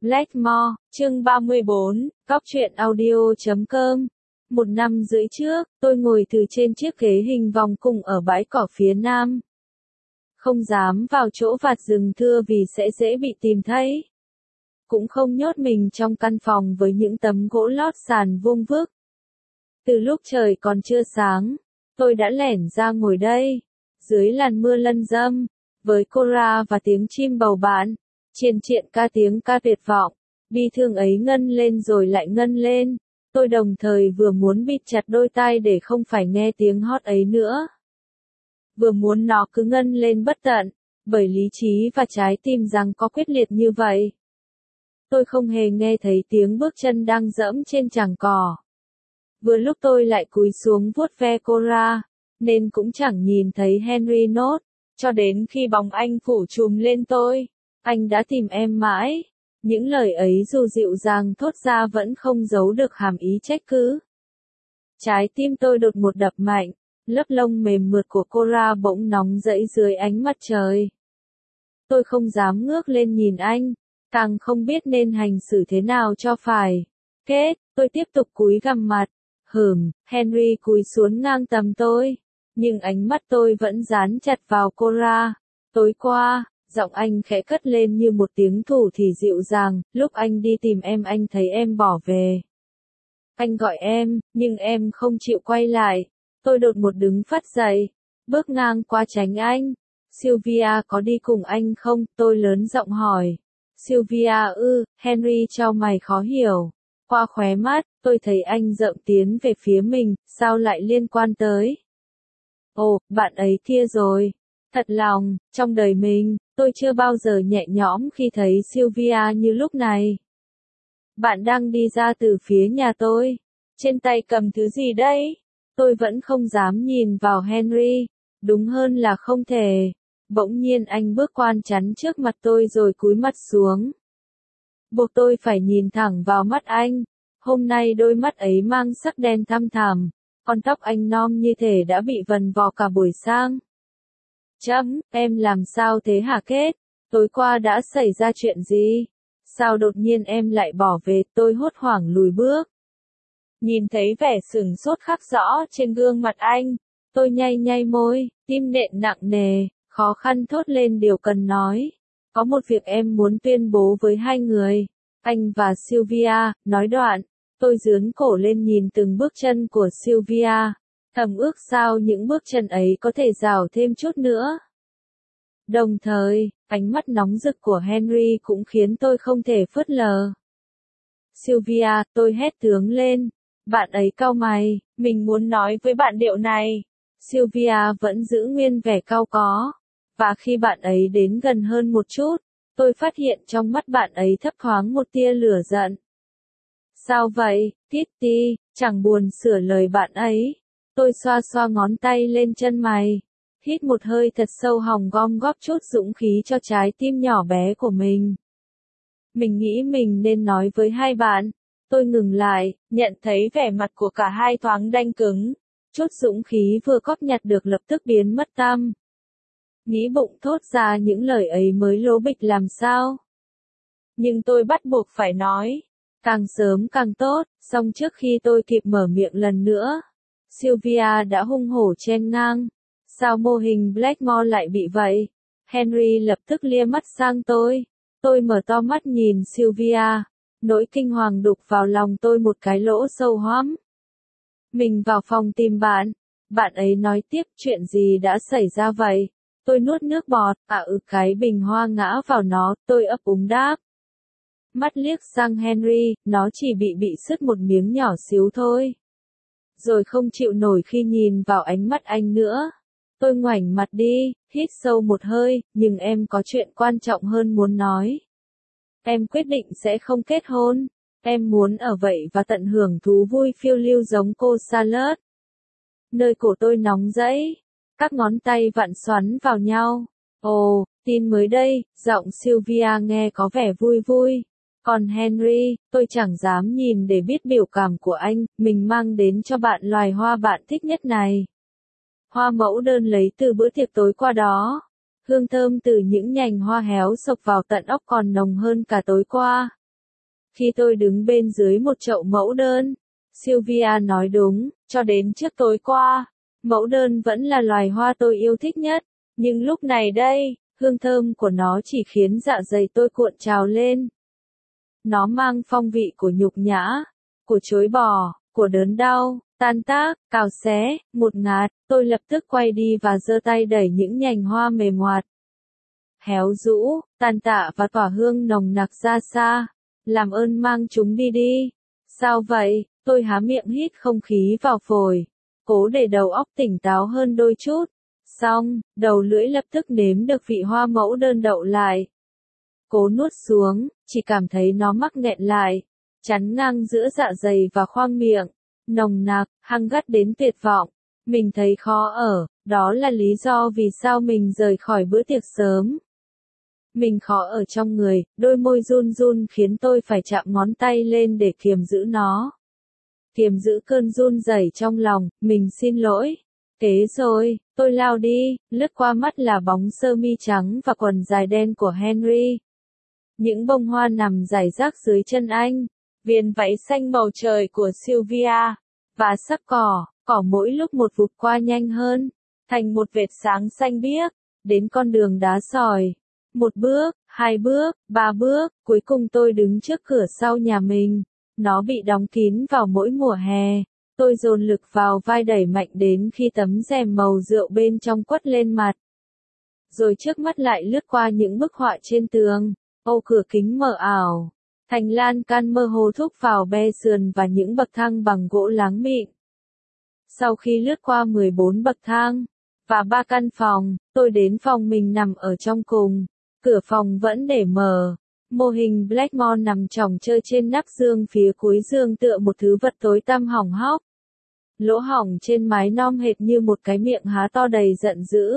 Blackmore, chương 34, Cóc truyện audio.com. 1 năm rưỡi trước, tôi ngồi từ trên chiếc ghế hình vòng cung ở bãi cỏ phía nam. Không dám vào chỗ vạt rừng thưa vì sẽ dễ bị tìm thấy. Cũng không nhốt mình trong căn phòng với những tấm gỗ lót sàn vuông vức. Từ lúc trời còn chưa sáng, tôi đã lẻn ra ngồi đây, dưới làn mưa lân râm, với Cora và tiếng chim bầu bạn, triền triện ca tiếng ca tuyệt vọng, bi thương ấy ngân lên rồi lại ngân lên. Tôi đồng thời vừa muốn bịt chặt đôi tai để không phải nghe tiếng hót ấy nữa, vừa muốn nó cứ ngân lên bất tận, bởi lý trí và trái tim rằng có quyết liệt như vậy. Tôi không hề nghe thấy tiếng bước chân đang dẫm trên chảng cỏ. Vừa lúc tôi lại cúi xuống vuốt ve Cora, nên cũng chẳng nhìn thấy Henry nốt, cho đến khi bóng anh phủ trùm lên tôi. Anh đã tìm em mãi. Những lời ấy dù dịu dàng thốt ra vẫn không giấu được hàm ý trách cứ. Trái tim tôi đột một đập mạnh, lớp lông mềm mượt của Cora bỗng nóng rẫy dưới ánh mặt trời. Tôi không dám ngước lên nhìn anh, càng không biết nên hành xử thế nào cho phải. Tôi tiếp tục cúi gằm mặt. Henry cúi xuống ngang tầm tôi, nhưng ánh mắt tôi vẫn dán chặt vào Cora. Tối qua, giọng anh khẽ cất lên như một tiếng thủ thỉ dịu dàng, lúc anh đi tìm em anh thấy em bỏ về. Anh gọi em, nhưng em không chịu quay lại. Tôi đột một đứng phắt dậy, bước ngang qua tránh anh. Sylvia có đi cùng anh không? Tôi lớn giọng hỏi. Sylvia ư? Henry chau mày khó hiểu. Qua khóe mắt, tôi thấy anh dậm tiến về phía mình, sao lại liên quan tới? Ồ, bạn ấy kia rồi. Thật lòng, trong đời mình, tôi chưa bao giờ nhẹ nhõm khi thấy Sylvia như lúc này. Bạn đang đi ra từ phía nhà tôi. Trên tay cầm thứ gì đấy? Tôi vẫn không dám nhìn vào Henry. Đúng hơn là không thể. Bỗng nhiên anh bước quan chắn trước mặt tôi rồi cúi mặt xuống. Buộc tôi phải nhìn thẳng vào mắt anh. Hôm nay đôi mắt ấy mang sắc đen thăm thẳm. Con tóc anh non như thể đã bị vần vò cả buổi sáng. Em làm sao thế hả Kết? Tối qua đã xảy ra chuyện gì? Sao đột nhiên em lại bỏ về? Tôi hốt hoảng lùi bước. Nhìn thấy vẻ sửng sốt khắc rõ trên gương mặt anh, tôi nhay môi, tim nện nặng nề, khó khăn thốt lên điều cần nói. Có một việc em muốn tuyên bố với hai người, anh và Sylvia. Nói đoạn, tôi giương cổ lên nhìn từng bước chân của Sylvia, thầm ước sao những bước chân ấy có thể dào thêm chút nữa. Đồng thời, ánh mắt nóng rực của Henry cũng khiến tôi không thể phớt lờ. Sylvia, tôi hét tướng lên. Bạn ấy cau mày, mình muốn nói với bạn điều này. Sylvia vẫn giữ nguyên vẻ cau có. Và khi bạn ấy đến gần hơn một chút, tôi phát hiện trong mắt bạn ấy thấp thoáng một tia lửa giận. Sao vậy, Kitty, chẳng buồn sửa lời bạn ấy. Tôi xoa xoa ngón tay lên chân mày. Hít một hơi thật sâu hòng gom góp chút dũng khí cho trái tim nhỏ bé của mình. Mình nghĩ mình nên nói với hai bạn. Tôi ngừng lại, nhận thấy vẻ mặt của cả hai thoáng đanh cứng. Chút dũng khí vừa cóp nhặt được lập tức biến mất tăm. Nghĩ bụng thốt ra những lời ấy mới lố bịch làm sao. Nhưng tôi bắt buộc phải nói. Càng sớm càng tốt, song trước khi tôi kịp mở miệng lần nữa, Sylvia đã hung hổ chen ngang. Sao mô hình Blackmore lại bị vậy? Henry lập tức lia mắt sang tôi. Tôi mở to mắt nhìn Sylvia. Nỗi kinh hoàng đục vào lòng tôi một cái lỗ sâu hoắm. Mình vào phòng tìm bạn. Bạn ấy nói tiếp chuyện gì đã xảy ra vậy? Tôi nuốt nước bọt. Cái bình hoa ngã vào nó. Tôi ấp úng đáp. Mắt liếc sang Henry, nó chỉ bị sứt một miếng nhỏ xíu thôi. Rồi không chịu nổi khi nhìn vào ánh mắt anh nữa. Tôi ngoảnh mặt đi, hít sâu một hơi, nhưng em có chuyện quan trọng hơn muốn nói. Em quyết định sẽ không kết hôn. Em muốn ở vậy và tận hưởng thú vui phiêu lưu giống cô Charlotte. Nơi cổ tôi nóng rẫy, các ngón tay vặn xoắn vào nhau. Ồ, tin mới đây, giọng Sylvia nghe có vẻ vui vui. Còn Henry, tôi chẳng dám nhìn để biết biểu cảm của anh. Mình mang đến cho bạn loài hoa bạn thích nhất này. Hoa mẫu đơn lấy từ bữa tiệc tối qua đó. Hương thơm từ những nhành hoa héo xộc vào tận óc còn nồng hơn cả tối qua. Khi tôi đứng bên dưới một chậu mẫu đơn, Sylvia nói đúng, cho đến trước tối qua, mẫu đơn vẫn là loài hoa tôi yêu thích nhất, nhưng lúc này đây, hương thơm của nó chỉ khiến dạ dày tôi cuộn trào lên. Nó mang phong vị của nhục nhã, của chối bỏ, của đớn đau, tan tác, cào xé, một ngạt, tôi lập tức quay đi và giơ tay đẩy những nhành hoa mềm ngoạt, héo rũ, tàn tạ và tỏa hương nồng nặc ra xa. Làm ơn mang chúng đi đi. Sao vậy? Tôi há miệng hít không khí vào phổi, cố để đầu óc tỉnh táo hơn đôi chút. Xong, đầu lưỡi lập tức nếm được vị hoa mẫu đơn đậu lại. Cố nuốt xuống, chỉ cảm thấy nó mắc nghẹn lại, chắn ngang giữa dạ dày và khoang miệng, nồng nặc, hăng gắt đến tuyệt vọng. Mình thấy khó ở, đó là lý do vì sao mình rời khỏi bữa tiệc sớm. Mình khó ở trong người, đôi môi run run khiến tôi phải chạm ngón tay lên để kiềm giữ nó. Kiềm giữ cơn run rẩy trong lòng, mình xin lỗi. Thế rồi, tôi lao đi, lướt qua mắt là bóng sơ mi trắng và quần dài đen của Henry. Những bông hoa nằm rải rác dưới chân anh, viền váy xanh màu trời của Sylvia, và sắc cỏ mỗi lúc một vụt qua nhanh hơn, thành một vệt sáng xanh biếc, đến con đường đá sỏi. Một bước, hai bước, ba bước, cuối cùng tôi đứng trước cửa sau nhà mình. Nó bị đóng kín vào mỗi mùa hè. Tôi dồn lực vào vai đẩy mạnh đến khi tấm rèm màu rượu bên trong quất lên mặt. Rồi trước mắt lại lướt qua những bức họa trên tường. Ô cửa kính mờ ảo. Thành lan can mơ hồ thúc vào be sườn và những bậc thang bằng gỗ láng mịn. Sau khi lướt qua 14 bậc thang và 3 căn phòng, tôi đến phòng mình nằm ở trong cùng. Cửa phòng vẫn để mở. Mô hình Blackmore nằm chỏng chơi trên nắp giường phía cuối giường tựa một thứ vật tối tăm hỏng hóc. Lỗ hổng trên mái nom hệt như một cái miệng há to đầy giận dữ.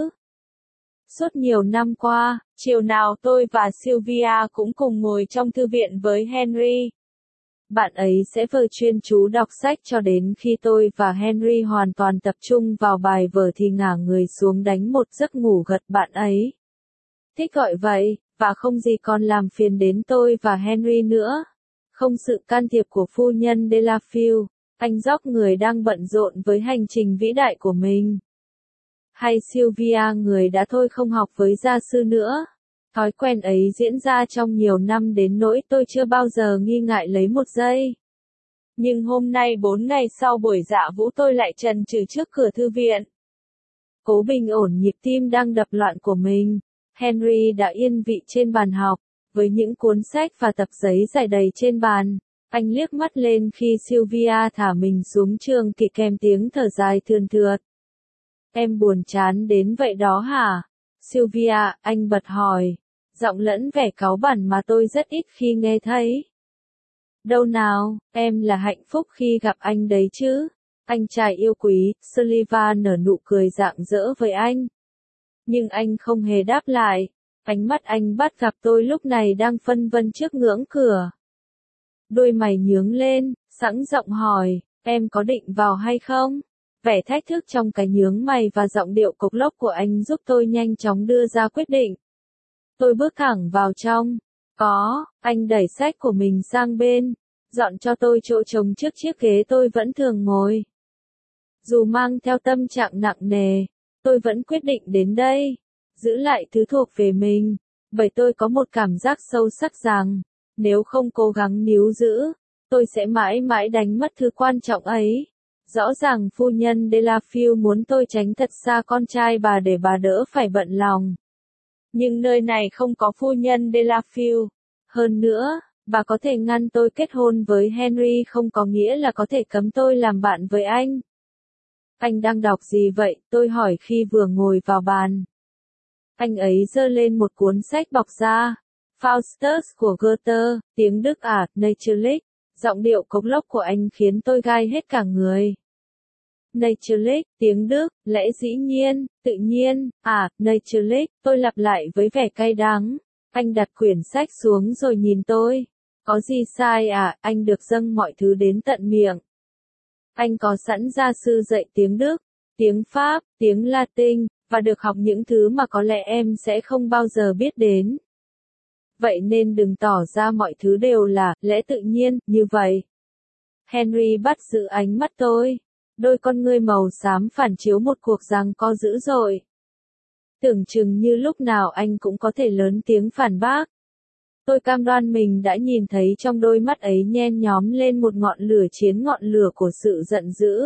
Suốt nhiều năm qua, chiều nào tôi và Sylvia cũng cùng ngồi trong thư viện với Henry. Bạn ấy sẽ vừa chuyên chú đọc sách cho đến khi tôi và Henry hoàn toàn tập trung vào bài vở thì ngả người xuống đánh một giấc ngủ gật bạn ấy. Thích gọi vậy, và không gì còn làm phiền đến tôi và Henry nữa. Không sự can thiệp của phu nhân Delafield, anh dốc người đang bận rộn với hành trình vĩ đại của mình. Hay Sylvia người đã thôi không học với gia sư nữa. Thói quen ấy diễn ra trong nhiều năm đến nỗi tôi chưa bao giờ nghi ngại lấy một giây. Nhưng hôm nay 4 ngày sau buổi dạ vũ tôi lại chần chừ trước cửa thư viện. Cố bình ổn nhịp tim đang đập loạn của mình. Henry đã yên vị trên bàn học, với những cuốn sách và tập giấy rải đầy trên bàn. Anh liếc mắt lên khi Sylvia thả mình xuống trường kỵ kèm tiếng thở dài thườn thượt. Em buồn chán đến vậy đó hả? Sylvia, anh bật hỏi. Giọng lẫn vẻ cáu bẳn mà tôi rất ít khi nghe thấy. Đâu nào, em là hạnh phúc khi gặp anh đấy chứ. Anh trai yêu quý, Sullivan nở nụ cười rạng rỡ với anh. Nhưng anh không hề đáp lại. Ánh mắt anh bắt gặp tôi lúc này đang phân vân trước ngưỡng cửa. Đôi mày nhướng lên, sẵn giọng hỏi, em có định vào hay không? Vẻ thách thức trong cái nhướng mày và giọng điệu cộc lốc của anh giúp tôi nhanh chóng đưa ra quyết định. Tôi bước thẳng vào trong. Có, anh đẩy sách của mình sang bên, dọn cho tôi chỗ trống trước chiếc ghế tôi vẫn thường ngồi. Dù mang theo tâm trạng nặng nề, tôi vẫn quyết định đến đây, giữ lại thứ thuộc về mình, bởi tôi có một cảm giác sâu sắc rằng, nếu không cố gắng níu giữ, tôi sẽ mãi mãi đánh mất thứ quan trọng ấy. Rõ ràng phu nhân Delafield muốn tôi tránh thật xa con trai bà để bà đỡ phải bận lòng. Nhưng nơi này không có phu nhân Delafield. Hơn nữa, bà có thể ngăn tôi kết hôn với Henry không có nghĩa là có thể cấm tôi làm bạn với anh. Anh đang đọc gì vậy? Tôi hỏi khi vừa ngồi vào bàn. Anh ấy giơ lên một cuốn sách bọc da. Faustus của Goethe, tiếng Đức Naturlich. Giọng điệu cộc lốc của anh khiến tôi gai hết cả người. Naturlich, tiếng Đức, lẽ dĩ nhiên, tự nhiên, Naturlich, tôi lặp lại với vẻ cay đắng. Anh đặt quyển sách xuống rồi nhìn tôi. Có gì sai à? Anh được dâng mọi thứ đến tận miệng. Anh có sẵn gia sư dạy tiếng Đức, tiếng Pháp, tiếng Latin, và được học những thứ mà có lẽ em sẽ không bao giờ biết đến. vậy nên đừng tỏ ra mọi thứ đều là lẽ tự nhiên như vậy. Henry bắt giữ ánh mắt tôi. Đôi con ngươi màu xám phản chiếu một cuộc giằng co dữ dội. Tưởng chừng như lúc nào anh cũng có thể lớn tiếng phản bác. Tôi cam đoan mình đã nhìn thấy trong đôi mắt ấy nhen nhóm lên một ngọn lửa chiến, ngọn lửa của sự giận dữ,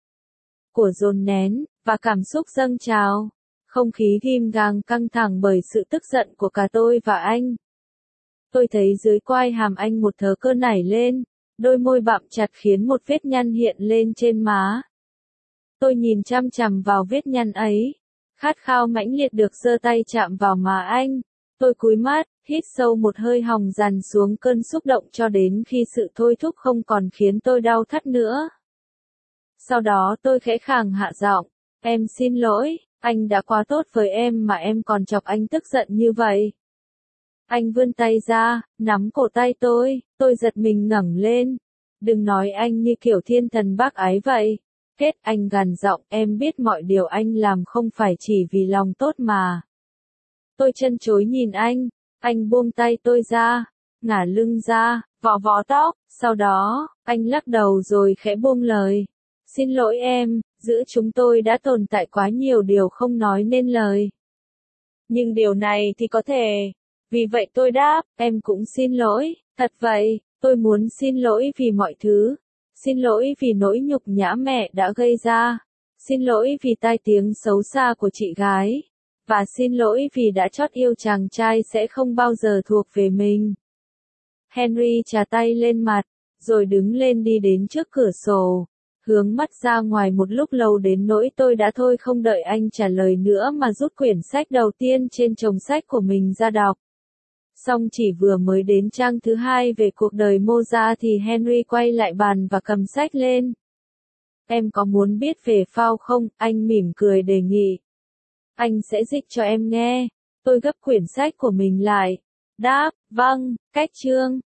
của dồn nén, và cảm xúc dâng trào. Không khí ghim gang căng thẳng bởi sự tức giận của cả tôi và anh. Tôi thấy dưới quai hàm anh một thớ cơ nảy lên, đôi môi bặm chặt khiến một vết nhăn hiện lên trên má. Tôi nhìn chăm chằm vào vết nhăn ấy, khát khao mãnh liệt được giơ tay chạm vào má anh. Tôi cúi mắt, hít sâu một hơi hòng dằn xuống cơn xúc động cho đến khi sự thôi thúc không còn khiến tôi đau thắt nữa. Sau đó tôi khẽ khàng hạ giọng, em xin lỗi, anh đã quá tốt với em mà em còn chọc anh tức giận như vậy. Anh vươn tay ra, nắm cổ tay tôi giật mình ngẩng lên. Đừng nói anh như kiểu thiên thần bác ái vậy. Kết, anh gằn giọng, em biết mọi điều anh làm không phải chỉ vì lòng tốt mà. Tôi chân chối nhìn anh buông tay tôi ra, ngả lưng ra, vò vò tóc, sau đó, anh lắc đầu rồi khẽ buông lời. Xin lỗi em, giữa chúng tôi đã tồn tại quá nhiều điều không nói nên lời. Nhưng điều này thì có thể. Vì vậy tôi đáp, em cũng xin lỗi, thật vậy, tôi muốn xin lỗi vì mọi thứ. Xin lỗi vì nỗi nhục nhã mẹ đã gây ra. Xin lỗi vì tai tiếng xấu xa của chị gái. Và xin lỗi vì đã chót yêu chàng trai sẽ không bao giờ thuộc về mình. Henry chà tay lên mặt, rồi đứng lên đi đến trước cửa sổ, hướng mắt ra ngoài một lúc lâu đến nỗi tôi đã thôi không đợi anh trả lời nữa mà rút quyển sách đầu tiên trên chồng sách của mình ra đọc. Xong chỉ vừa mới đến trang thứ 2 về cuộc đời Mozart thì Henry quay lại bàn và cầm sách lên. Em có muốn biết về Faust không? Anh mỉm cười đề nghị. Anh sẽ dịch cho em nghe. Tôi gấp quyển sách của mình lại. Đáp, vâng, cách chương.